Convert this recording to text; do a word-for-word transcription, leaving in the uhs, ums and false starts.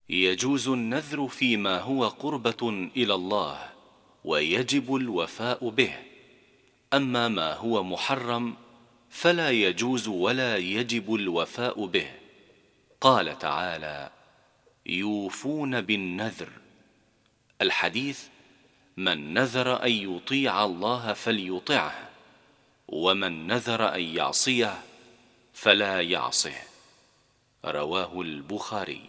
يجوز النذر فيما هو قربة إلى الله ويجب الوفاء به، أما ما هو محرم فلا يجوز ولا يجب الوفاء به. قال تعالى: يوفون بالنذر. الحديث: من نذر أن يطيع الله فليطعه، ومن نذر أن يعصيه فلا يعصه. رواه البخاري.